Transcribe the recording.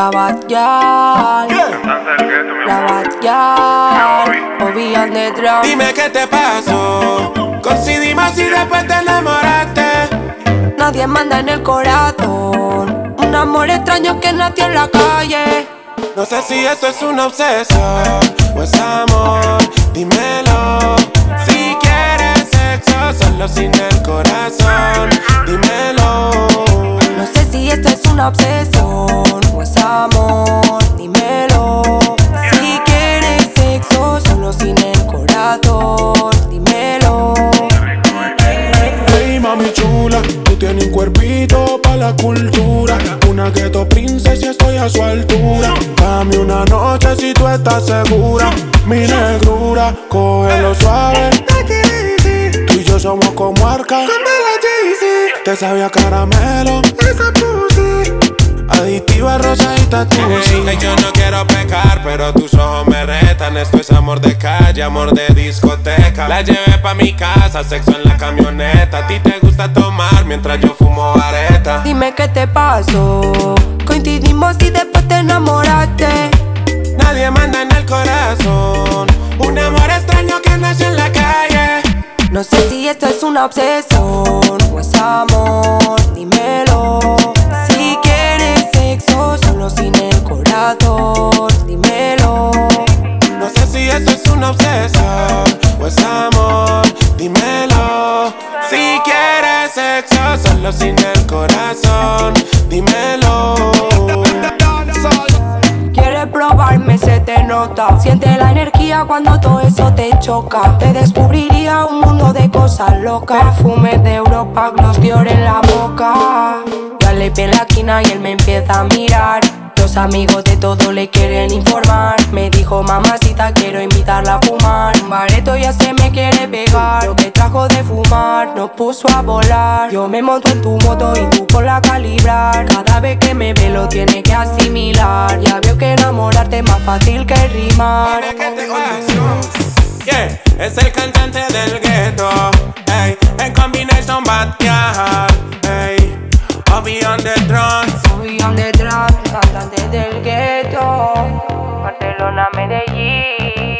La Batllán, la Batllán, Obi on the drum. Dime qué te pasó. Coincidimos y después te enamoraste. Nadie manda en el corazón. Un amor extraño que nació en la calle. No sé si eso es una obsesión o es amor, dímelo. Si quieres sexo, solo sin el corazón, dímelo. No sé si esto es una obsesión o es amor, dímelo. Si quieres sexo, solo sin el corazón, dímelo. Hey mami chula, tú tienes un cuerpito pa' la cultura. Una ghetto princesa y estoy a su altura. Dame una noche si tú estás segura. Mi negrura, cógelo suave. Tú y yo somos como Arca con la Jay-Z. Te sabía caramelo, esa pussy. Adictiva, rosadita, tú sí. Yo no quiero pecar, pero tus ojos me retan. Esto es amor de calle, amor de discoteca. La llevé pa' mi casa, sexo en la camioneta. A ti te gusta tomar mientras yo fumo vareta. Dime qué te pasó. Coincidimos y después te enamoraste. Nadie manda en el corazón. Un amor extraño que nació en la calle. No sé si esto es una obsesión o es amor, dímelo. Si quieres sexo, solo sin el corazón, dímelo. No sé si eso es una obsesión o es amor, dímelo. Si quieres sexo, solo sin el corazón, dímelo. Quieres probarme, se te nota. Siente la energía cuando todo eso te choca. Te descubriría un mundo de cosas locas. Perfumes de Europa, gloss Dior en la boca. Ya le vi en la esquina y él me empieza a mirar. Los amigos de todo le quieren informar. Me dijo mamacita, quiero invitarla a fumar. Un bareto ya se me quiere pegar. Lo que trajo de fumar nos puso a volar. Yo me monto en tu moto y tú por la calibrar. Cada vez que me ve lo tiene que asimilar. Ya veo que enamorarte es más fácil que rimar. Yeah, es el cantante del gueto. Hey, en combination Batllán. Hey, Obi on the drums. Obi on the drum, cantante del gueto. Barcelona, Medellín.